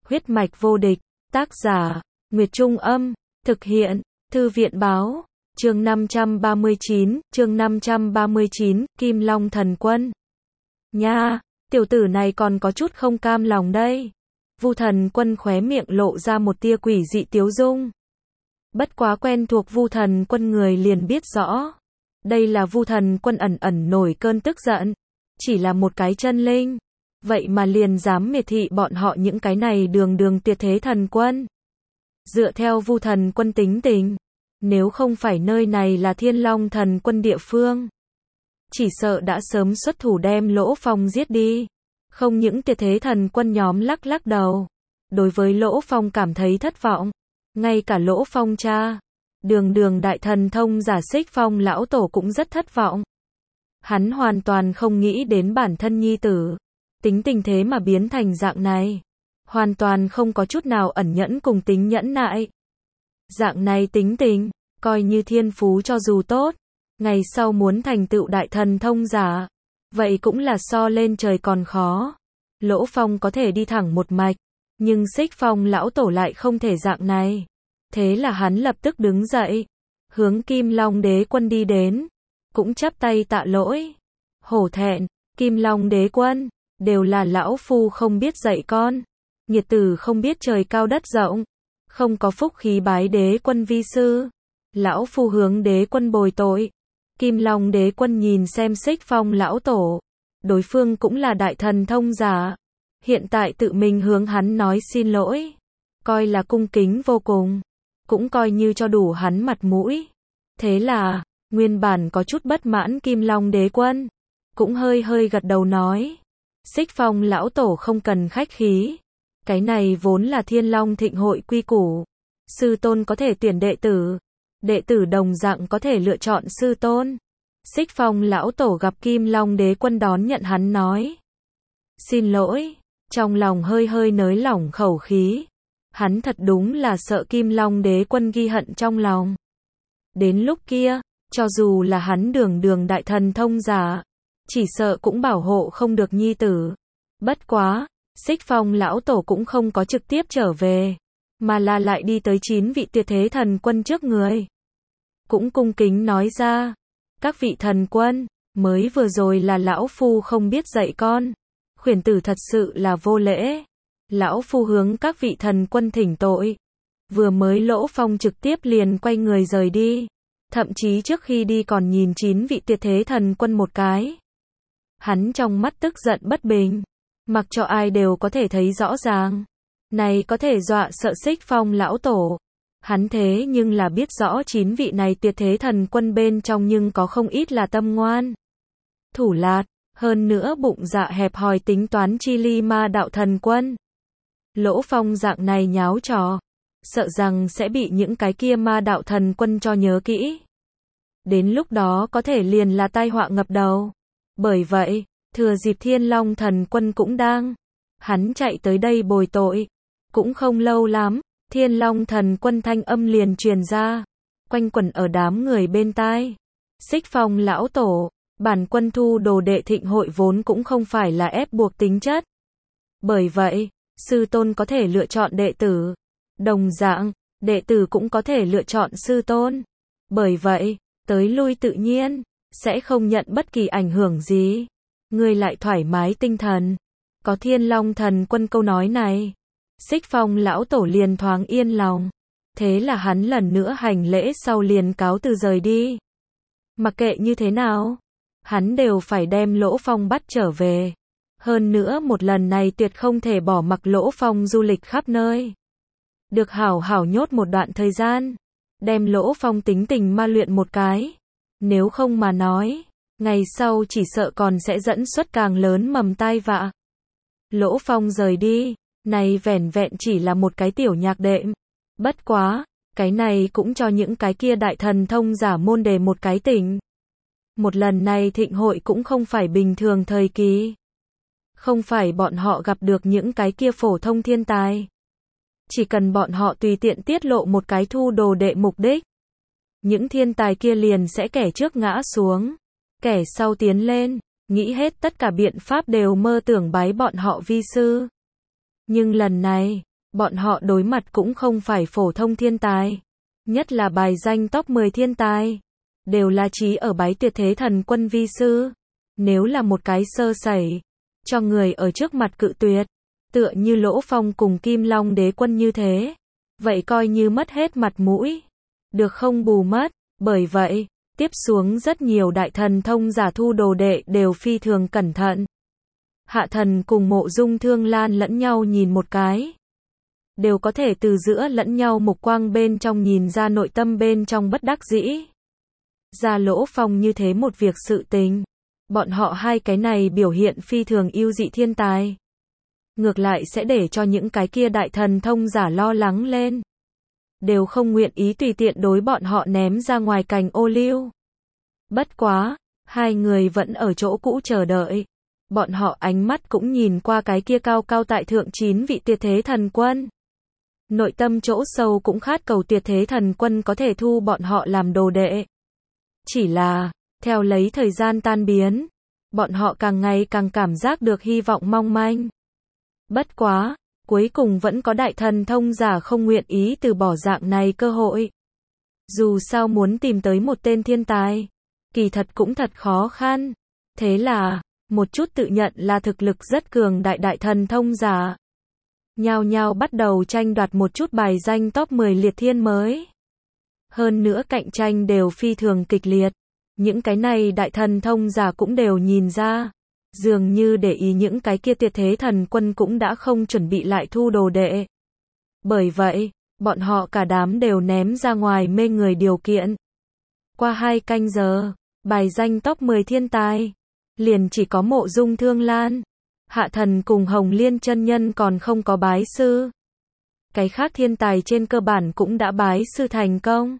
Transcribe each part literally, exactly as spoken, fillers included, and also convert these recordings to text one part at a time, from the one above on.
Huyết mạch vô địch, tác giả, Nguyệt Trung Âm, thực hiện, Thư viện Báo, chương năm trăm ba mươi chín, chương năm trăm ba mươi chín, Kim Long Thần Quân. Nha, tiểu tử này còn có chút không cam lòng đây. Vu Thần Quân khóe miệng lộ ra một tia quỷ dị tiếu dung. Bất quá quen thuộc Vu Thần Quân người liền biết rõ. Đây là Vu Thần Quân ẩn ẩn nổi cơn tức giận. Chỉ là một cái chân linh. Vậy mà liền dám miệt thị bọn họ những cái này đường đường tuyệt thế thần quân. Dựa theo Vu Thần Quân tính tình, nếu không phải nơi này là Thiên Long Thần Quân địa phương, chỉ sợ đã sớm xuất thủ đem Lỗ Phong giết đi. Không những tuyệt thế thần quân nhóm lắc lắc đầu, đối với Lỗ Phong cảm thấy thất vọng. Ngay cả Lỗ Phong cha, đường đường đại thần thông giả Xích Phong lão tổ cũng rất thất vọng. Hắn hoàn toàn không nghĩ đến bản thân nhi tử, tính tình thế mà biến thành dạng này. Hoàn toàn không có chút nào ẩn nhẫn cùng tính nhẫn nại. Dạng này tính tình, coi như thiên phú cho dù tốt, ngày sau muốn thành tựu đại thần thông giả, vậy cũng là so lên trời còn khó. Lỗ Phong có thể đi thẳng một mạch, nhưng Xích Phong lão tổ lại không thể dạng này. Thế là hắn lập tức đứng dậy, hướng Kim Long Đế Quân đi đến, cũng chắp tay tạ lỗi. Hổ thẹn, Kim Long Đế Quân, đều là lão phu không biết dạy con. Nghiệt tử không biết trời cao đất rộng, không có phúc khí bái Đế Quân vi sư. Lão phu hướng Đế Quân bồi tội. Kim Long Đế Quân nhìn xem Xích Phong lão tổ, đối phương cũng là đại thần thông giả, hiện tại tự mình hướng hắn nói xin lỗi, coi là cung kính vô cùng, cũng coi như cho đủ hắn mặt mũi. Thế là, nguyên bản có chút bất mãn Kim Long Đế Quân, cũng hơi hơi gật đầu nói, Xích Phong lão tổ không cần khách khí, cái này vốn là Thiên Long Thịnh hội quy củ, sư tôn có thể tuyển đệ tử, đệ tử đồng dạng có thể lựa chọn sư tôn. Xích Phong lão tổ gặp Kim Long Đế Quân đón nhận hắn nói, xin lỗi, trong lòng hơi hơi nới lỏng khẩu khí. Hắn thật đúng là sợ Kim Long Đế Quân ghi hận trong lòng. Đến lúc kia, cho dù là hắn đường đường đại thần thông giả, chỉ sợ cũng bảo hộ không được nhi tử. Bất quá, Xích Phong lão tổ cũng không có trực tiếp trở về, mà là lại đi tới chín vị tuyệt thế thần quân trước người. Cũng cung kính nói ra, các vị thần quân, mới vừa rồi là lão phu không biết dạy con. Khuyển tử thật sự là vô lễ. Lão phu hướng các vị thần quân thỉnh tội. Vừa mới Lỗ Phong trực tiếp liền quay người rời đi. Thậm chí trước khi đi còn nhìn chín vị tuyệt thế thần quân một cái. Hắn trong mắt tức giận bất bình. Mặc cho ai đều có thể thấy rõ ràng. Này có thể dọa sợ Xích Phong lão tổ. Hắn thế nhưng là biết rõ chín vị này tuyệt thế thần quân bên trong nhưng có không ít là tâm ngoan, thủ lạt, hơn nữa bụng dạ hẹp hòi tính toán chi ly ma đạo thần quân. Lỗ Phong dạng này nháo trò, sợ rằng sẽ bị những cái kia ma đạo thần quân cho nhớ kỹ. Đến lúc đó có thể liền là tai họa ngập đầu. Bởi vậy, thừa dịp Thiên Long Thần Quân cũng đang, hắn chạy tới đây bồi tội. Cũng không lâu lắm, Thiên Long Thần Quân thanh âm liền truyền ra, quanh quẩn ở đám người bên tai. Xích Phong lão tổ, bản quân thu đồ đệ thịnh hội vốn cũng không phải là ép buộc tính chất. Bởi vậy, sư tôn có thể lựa chọn đệ tử. Đồng dạng, đệ tử cũng có thể lựa chọn sư tôn. Bởi vậy, tới lui tự nhiên, sẽ không nhận bất kỳ ảnh hưởng gì. Ngươi lại thoải mái tinh thần. Có Thiên Long Thần Quân câu nói này, Xích Phong lão tổ liền thoáng yên lòng. Thế là hắn lần nữa hành lễ sau liền cáo từ rời đi. Mặc kệ như thế nào, hắn đều phải đem Lỗ Phong bắt trở về. Hơn nữa một lần này tuyệt không thể bỏ mặc Lỗ Phong du lịch khắp nơi. Được hảo hảo nhốt một đoạn thời gian, đem Lỗ Phong tính tình ma luyện một cái. Nếu không mà nói, ngày sau chỉ sợ còn sẽ dẫn xuất càng lớn mầm tai vạ. Lỗ Phong rời đi, này vẻn vẹn chỉ là một cái tiểu nhạc đệm. Bất quá, cái này cũng cho những cái kia đại thần thông giả môn đề một cái tỉnh. Một lần này thịnh hội cũng không phải bình thường thời kỳ. Không phải bọn họ gặp được những cái kia phổ thông thiên tài. Chỉ cần bọn họ tùy tiện tiết lộ một cái thu đồ đệ mục đích, những thiên tài kia liền sẽ kẻ trước ngã xuống, kẻ sau tiến lên, nghĩ hết tất cả biện pháp đều mơ tưởng bái bọn họ vi sư. Nhưng lần này, Bọn họ đối mặt cũng không phải phổ thông thiên tài. Nhất là bài danh top mười thiên tài. Đều là trí ở bái tuyệt thế thần quân vi sư. Nếu là một cái sơ sẩy, cho người ở trước mặt cự tuyệt, tựa như Lỗ Phong cùng Kim Long đế quân như thế, vậy coi như mất hết mặt mũi. Được không bù mất, bởi vậy, tiếp xuống rất nhiều đại thần thông giả thu đồ đệ đều phi thường cẩn thận. Hạ thần cùng Mộ Dung Thương Lan lẫn nhau nhìn một cái. Đều có thể từ giữa lẫn nhau mục quang bên trong nhìn ra nội tâm bên trong bất đắc dĩ. Ra Lỗ Phong như thế một việc sự tình. Bọn họ hai cái này biểu hiện phi thường ưu dị thiên tài. Ngược lại sẽ để cho những cái kia đại thần thông giả lo lắng lên. Đều không nguyện ý tùy tiện đối bọn họ ném ra ngoài cành ô liu. Bất quá, hai người vẫn ở chỗ cũ chờ đợi. Bọn họ ánh mắt cũng nhìn qua cái kia cao cao tại thượng chín vị tuyệt thế thần quân. Nội tâm chỗ sâu cũng khát cầu tuyệt thế thần quân có thể thu bọn họ làm đồ đệ. Chỉ là, theo lấy thời gian tan biến, bọn họ càng ngày càng cảm giác được hy vọng mong manh. Bất quá, cuối cùng vẫn có đại thần thông giả không nguyện ý từ bỏ dạng này cơ hội. Dù sao muốn tìm tới một tên thiên tài, kỳ thật cũng thật khó khăn. Thế là, một chút tự nhận là thực lực rất cường đại đại thần thông giả. Nhao nhao bắt đầu tranh đoạt một chút bài danh top mười liệt thiên mới. Hơn nữa cạnh tranh đều phi thường kịch liệt. Những cái này đại thần thông giả cũng đều nhìn ra. Dường như để ý những cái kia tuyệt thế thần quân cũng đã không chuẩn bị lại thu đồ đệ. Bởi vậy, bọn họ cả đám đều ném ra ngoài mê người điều kiện. Qua hai canh giờ, bài danh top mười thiên tài. Liền chỉ có Mộ Dung Thương Lan. Hạ thần cùng Hồng Liên chân nhân còn không có bái sư. Cái khác thiên tài trên cơ bản cũng đã bái sư thành công.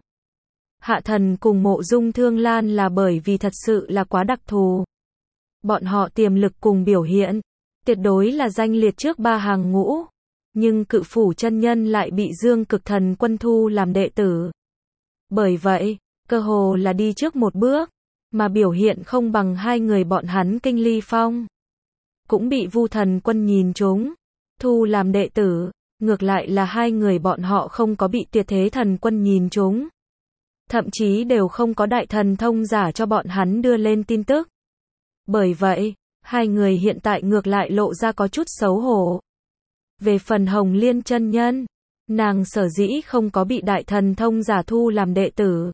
Hạ thần cùng Mộ Dung Thương Lan là bởi vì thật sự là quá đặc thù. Bọn họ tiềm lực cùng biểu hiện, tuyệt đối là danh liệt trước ba hàng ngũ. Nhưng Cự Phủ chân nhân lại bị Dương Cực Thần Quân thu làm đệ tử. Bởi vậy, cơ hồ là đi trước một bước, mà biểu hiện không bằng hai người bọn hắn Kinh Ly Phong. Cũng bị Vu Thần Quân nhìn trúng, thu làm đệ tử, ngược lại là hai người bọn họ không có bị Tuyệt Thế Thần Quân nhìn trúng. Thậm chí đều không có đại thần thông giả cho bọn hắn đưa lên tin tức. Bởi vậy, hai người hiện tại ngược lại lộ ra có chút xấu hổ. Về phần Hồng Liên chân nhân, nàng sở dĩ không có bị đại thần thông giả thu làm đệ tử.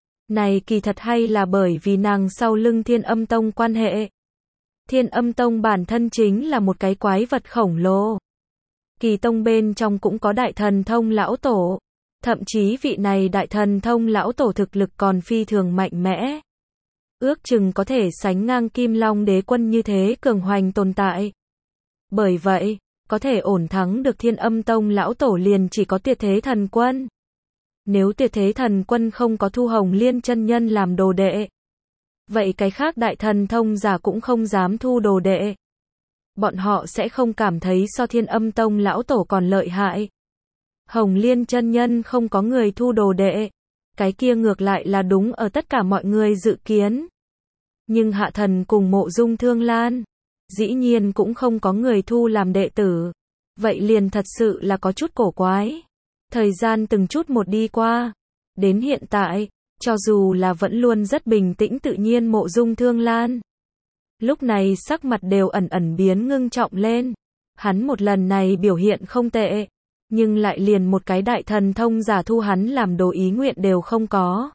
Này kỳ thật hay là bởi vì nàng sau lưng Thiên Âm Tông quan hệ. Thiên Âm Tông bản thân chính là một cái quái vật khổng lồ. Kỳ tông bên trong cũng có đại thần thông lão tổ. Thậm chí vị này đại thần thông lão tổ thực lực còn phi thường mạnh mẽ. Ước chừng có thể sánh ngang Kim Long đế quân như thế cường hoành tồn tại. Bởi vậy, có thể ổn thắng được Thiên Âm Tông lão tổ liền chỉ có Tuyệt Thế Thần Quân. Nếu Tuyệt Thế Thần Quân không có thu Hồng Liên chân nhân làm đồ đệ, vậy cái khác đại thần thông giả cũng không dám thu đồ đệ. Bọn họ sẽ không cảm thấy so Thiên Âm Tông lão tổ còn lợi hại. Hồng Liên chân nhân không có người thu đồ đệ, cái kia ngược lại là đúng ở tất cả mọi người dự kiến. Nhưng Hạ thần cùng Mộ Dung Thương Lan, dĩ nhiên cũng không có người thu làm đệ tử. Vậy liền thật sự là có chút cổ quái. Thời gian từng chút một đi qua. Đến hiện tại, cho dù là vẫn luôn rất bình tĩnh tự nhiên Mộ Dung Thương Lan. Lúc này sắc mặt đều ẩn ẩn biến ngưng trọng lên. Hắn một lần này biểu hiện không tệ. Nhưng lại liền một cái đại thần thông giả thu hắn làm đồ ý nguyện đều không có.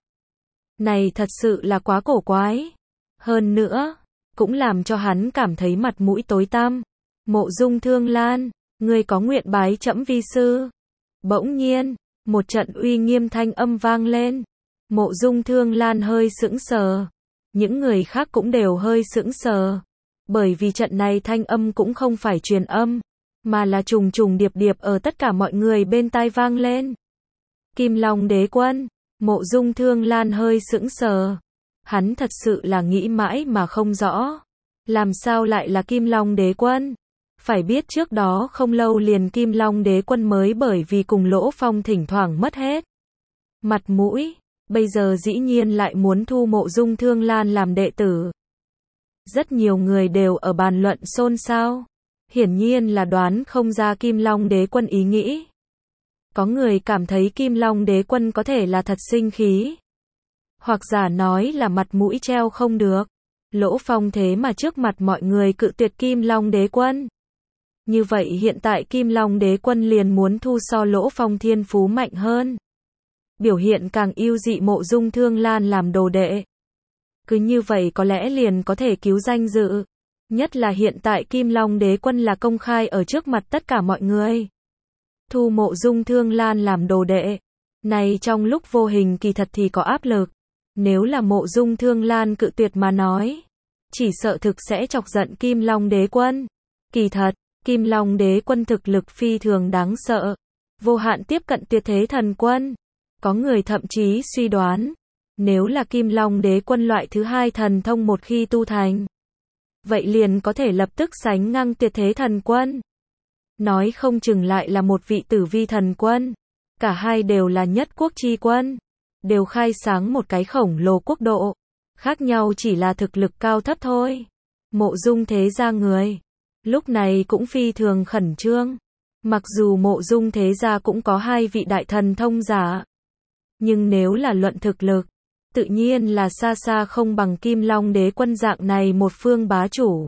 Này thật sự là quá cổ quái. Hơn nữa, cũng làm cho hắn cảm thấy mặt mũi tối tăm. Mộ Dung Thương Lan, ngươi có nguyện bái trẫm vi sư? Bỗng nhiên, một trận uy nghiêm thanh âm vang lên. Mộ Dung Thương Lan hơi sững sờ. Những người khác cũng đều hơi sững sờ. Bởi vì trận này thanh âm cũng không phải truyền âm, mà là trùng trùng điệp điệp ở tất cả mọi người bên tai vang lên. Kim Long đế quân, Mộ Dung Thương Lan hơi sững sờ. Hắn thật sự là nghĩ mãi mà không rõ. Làm sao lại là Kim Long đế quân? Phải biết trước đó không lâu liền Kim Long đế quân mới bởi vì cùng Lỗ Phong thỉnh thoảng mất hết mặt mũi, bây giờ dĩ nhiên lại muốn thu Mộ Dung Thương Lan làm đệ tử. Rất nhiều người đều ở bàn luận xôn xao. Hiển nhiên là đoán không ra Kim Long đế quân ý nghĩ. Có người cảm thấy Kim Long Đế Quân có thể là thật sinh khí. Hoặc giả nói là mặt mũi treo không được. Lỗ Phong thế mà trước mặt mọi người cự tuyệt Kim Long Đế Quân. Như vậy hiện tại Kim Long Đế Quân liền muốn thu so Lỗ Phong thiên phú mạnh hơn. Biểu hiện càng yêu dị Mộ Dung Thương Lan làm đồ đệ. Cứ như vậy có lẽ liền có thể cứu danh dự. Nhất là hiện tại Kim Long Đế Quân là công khai ở trước mặt tất cả mọi người. Thu Mộ Dung Thương Lan làm đồ đệ. Này trong lúc vô hình kỳ thật thì có áp lực. Nếu là Mộ Dung Thương Lan cự tuyệt mà nói, chỉ sợ thực sẽ chọc giận Kim Long Đế Quân. Kỳ thật, Kim Long Đế Quân thực lực phi thường đáng sợ. Vô hạn tiếp cận tuyệt thế thần quân. Có người thậm chí suy đoán, nếu là Kim Long Đế Quân loại thứ hai thần thông một khi tu thành, vậy liền có thể lập tức sánh ngang tuyệt thế thần quân. Nói không chừng lại là một vị tử vi thần quân. Cả hai đều là nhất quốc chi quân. Đều khai sáng một cái khổng lồ quốc độ. Khác nhau chỉ là thực lực cao thấp thôi. Mộ Dung thế gia người lúc này cũng phi thường khẩn trương. Mặc dù Mộ Dung thế gia cũng có hai vị đại thần thông giả, nhưng nếu là luận thực lực, tự nhiên là xa xa không bằng Kim Long Đế Quân dạng này một phương bá chủ.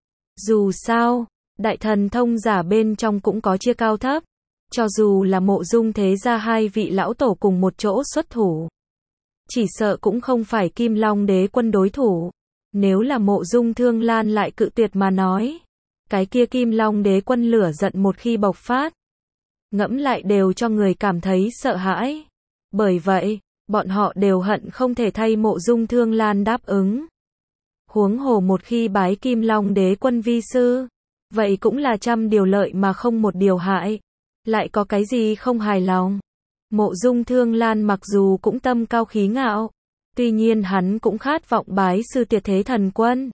Dù sao, đại thần thông giả bên trong cũng có chia cao thấp. Cho dù là Mộ Dung thế gia hai vị lão tổ cùng một chỗ xuất thủ, chỉ sợ cũng không phải Kim Long Đế Quân đối thủ. Nếu là Mộ Dung Thương Lan lại cự tuyệt mà nói, cái kia Kim Long Đế Quân lửa giận một khi bộc phát, ngẫm lại đều cho người cảm thấy sợ hãi. Bởi vậy, bọn họ đều hận không thể thay Mộ Dung Thương Lan đáp ứng. Huống hồ một khi bái Kim Long Đế Quân vi sư, vậy cũng là trăm điều lợi mà không một điều hại. Lại có cái gì không hài lòng? Mộ Dung Thương Lan mặc dù cũng tâm cao khí ngạo, tuy nhiên hắn cũng khát vọng bái sư tuyệt thế thần quân.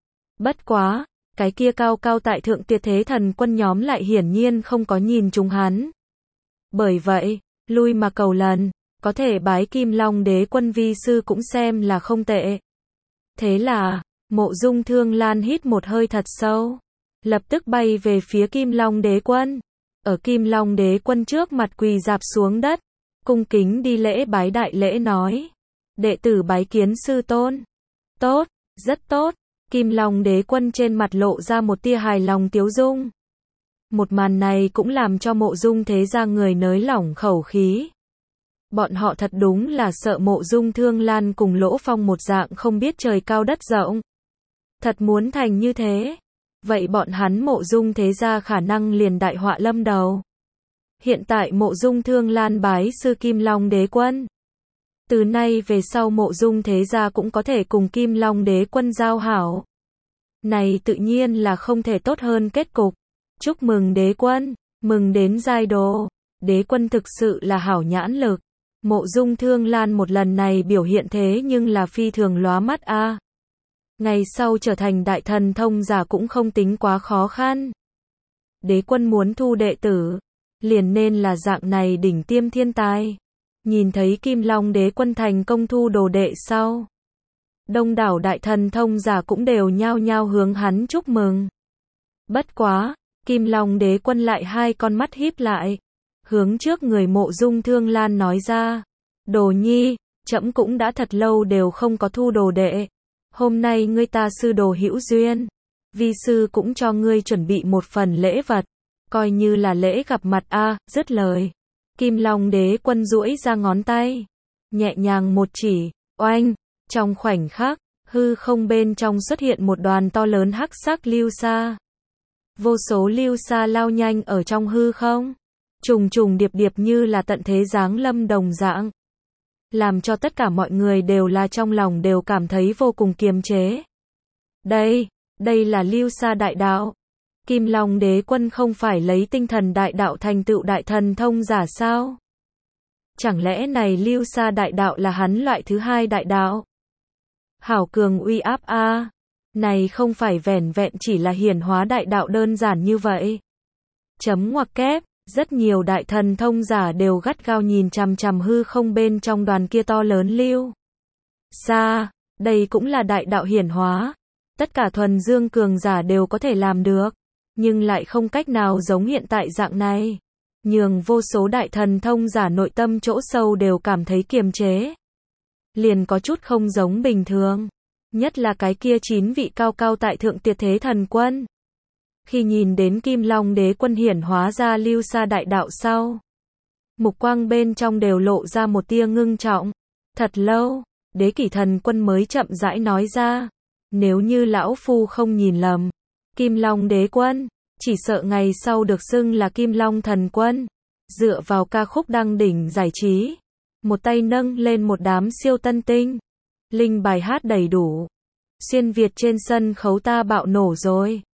Bất quá, cái kia cao cao tại thượng tuyệt thế thần quân nhóm lại hiển nhiên không có nhìn chúng hắn. Bởi vậy, lui mà cầu lần, có thể bái Kim Long Đế Quân vi sư cũng xem là không tệ. Thế là, Mộ Dung Thương Lan hít một hơi thật sâu, lập tức bay về phía Kim Long Đế Quân. Ở Kim Long Đế Quân trước mặt quỳ rạp xuống đất, cung kính đi lễ bái đại lễ nói: đệ tử bái kiến sư tôn. Tốt, rất tốt. Kim Long Đế Quân trên mặt lộ ra một tia hài lòng tiếu dung. Một màn này cũng làm cho Mộ Dung thế gia người nới lỏng khẩu khí. Bọn họ thật đúng là sợ Mộ Dung Thương Lan cùng Lỗ Phong một dạng không biết trời cao đất rộng. Thật muốn thành như thế, vậy bọn hắn Mộ Dung thế gia khả năng liền đại họa lâm đầu. Hiện tại Mộ Dung Thương Lan bái sư Kim Long Đế Quân. Từ nay về sau Mộ Dung thế gia cũng có thể cùng Kim Long Đế Quân giao hảo. Này tự nhiên là không thể tốt hơn kết cục. Chúc mừng Đế Quân, mừng đến giai đồ. Đế Quân thực sự là hảo nhãn lực. Mộ Dung Thương Lan một lần này biểu hiện thế nhưng là phi thường lóa mắt a. À. Ngày sau trở thành đại thần thông giả cũng không tính quá khó khăn. Đế Quân muốn thu đệ tử, liền nên là dạng này đỉnh tiêm thiên tài. Nhìn thấy Kim Long Đế Quân thành công thu đồ đệ sau, đông đảo đại thần thông giả cũng đều nhao nhao hướng hắn chúc mừng. Bất quá, Kim Long Đế Quân lại hai con mắt híp lại, hướng trước người Mộ Dung Thương Lan nói ra: đồ nhi, trẫm cũng đã thật lâu đều không có thu đồ đệ. Hôm nay ngươi ta sư đồ hữu duyên, vi sư cũng cho ngươi chuẩn bị một phần lễ vật, coi như là lễ gặp mặt a. À, dứt lời, Kim Long Đế Quân duỗi ra ngón tay, nhẹ nhàng một chỉ, oanh, trong khoảnh khắc, hư không bên trong xuất hiện một đoàn to lớn hắc sắc lưu sa. Vô số lưu sa lao nhanh ở trong hư không, trùng trùng điệp điệp như là tận thế giáng lâm đồng dạng, làm cho tất cả mọi người đều là trong lòng đều cảm thấy vô cùng kiềm chế. Đây, đây là lưu sa đại đạo. Kim Long Đế Quân không phải lấy tinh thần đại đạo thành tựu đại thần thông giả sao? Chẳng lẽ này lưu sa đại đạo là hắn loại thứ hai đại đạo? Hảo cường uy áp a. À. Này không phải vẻn vẹn chỉ là hiển hóa đại đạo đơn giản như vậy. Chấm ngoặc kép, rất nhiều đại thần thông giả đều gắt gao nhìn chằm chằm hư không bên trong đoàn kia to lớn lưu sa, đây cũng là đại đạo hiển hóa. Tất cả thuần dương cường giả đều có thể làm được, nhưng lại không cách nào giống hiện tại dạng này. nhường vô số đại thần thông giả nội tâm chỗ sâu đều cảm thấy kiềm chế. Liền có chút không giống bình thường. Nhất là cái kia chín vị cao cao tại thượng tuyệt thế thần quân. Khi nhìn đến Kim Long Đế Quân hiển hóa ra lưu sa đại đạo sau, mục quang bên trong đều lộ ra một tia ngưng trọng. Thật lâu, Đế Kỷ Thần Quân mới chậm rãi nói ra, nếu như lão phu không nhìn lầm, Kim Long Đế Quân, chỉ sợ ngày sau được xưng là Kim Long Thần Quân, dựa vào ca khúc đăng đỉnh giải trí, một tay nâng lên một đám siêu tân tinh, linh bài hát đầy đủ, xuyên Việt trên sân khấu ta bạo nổ rồi.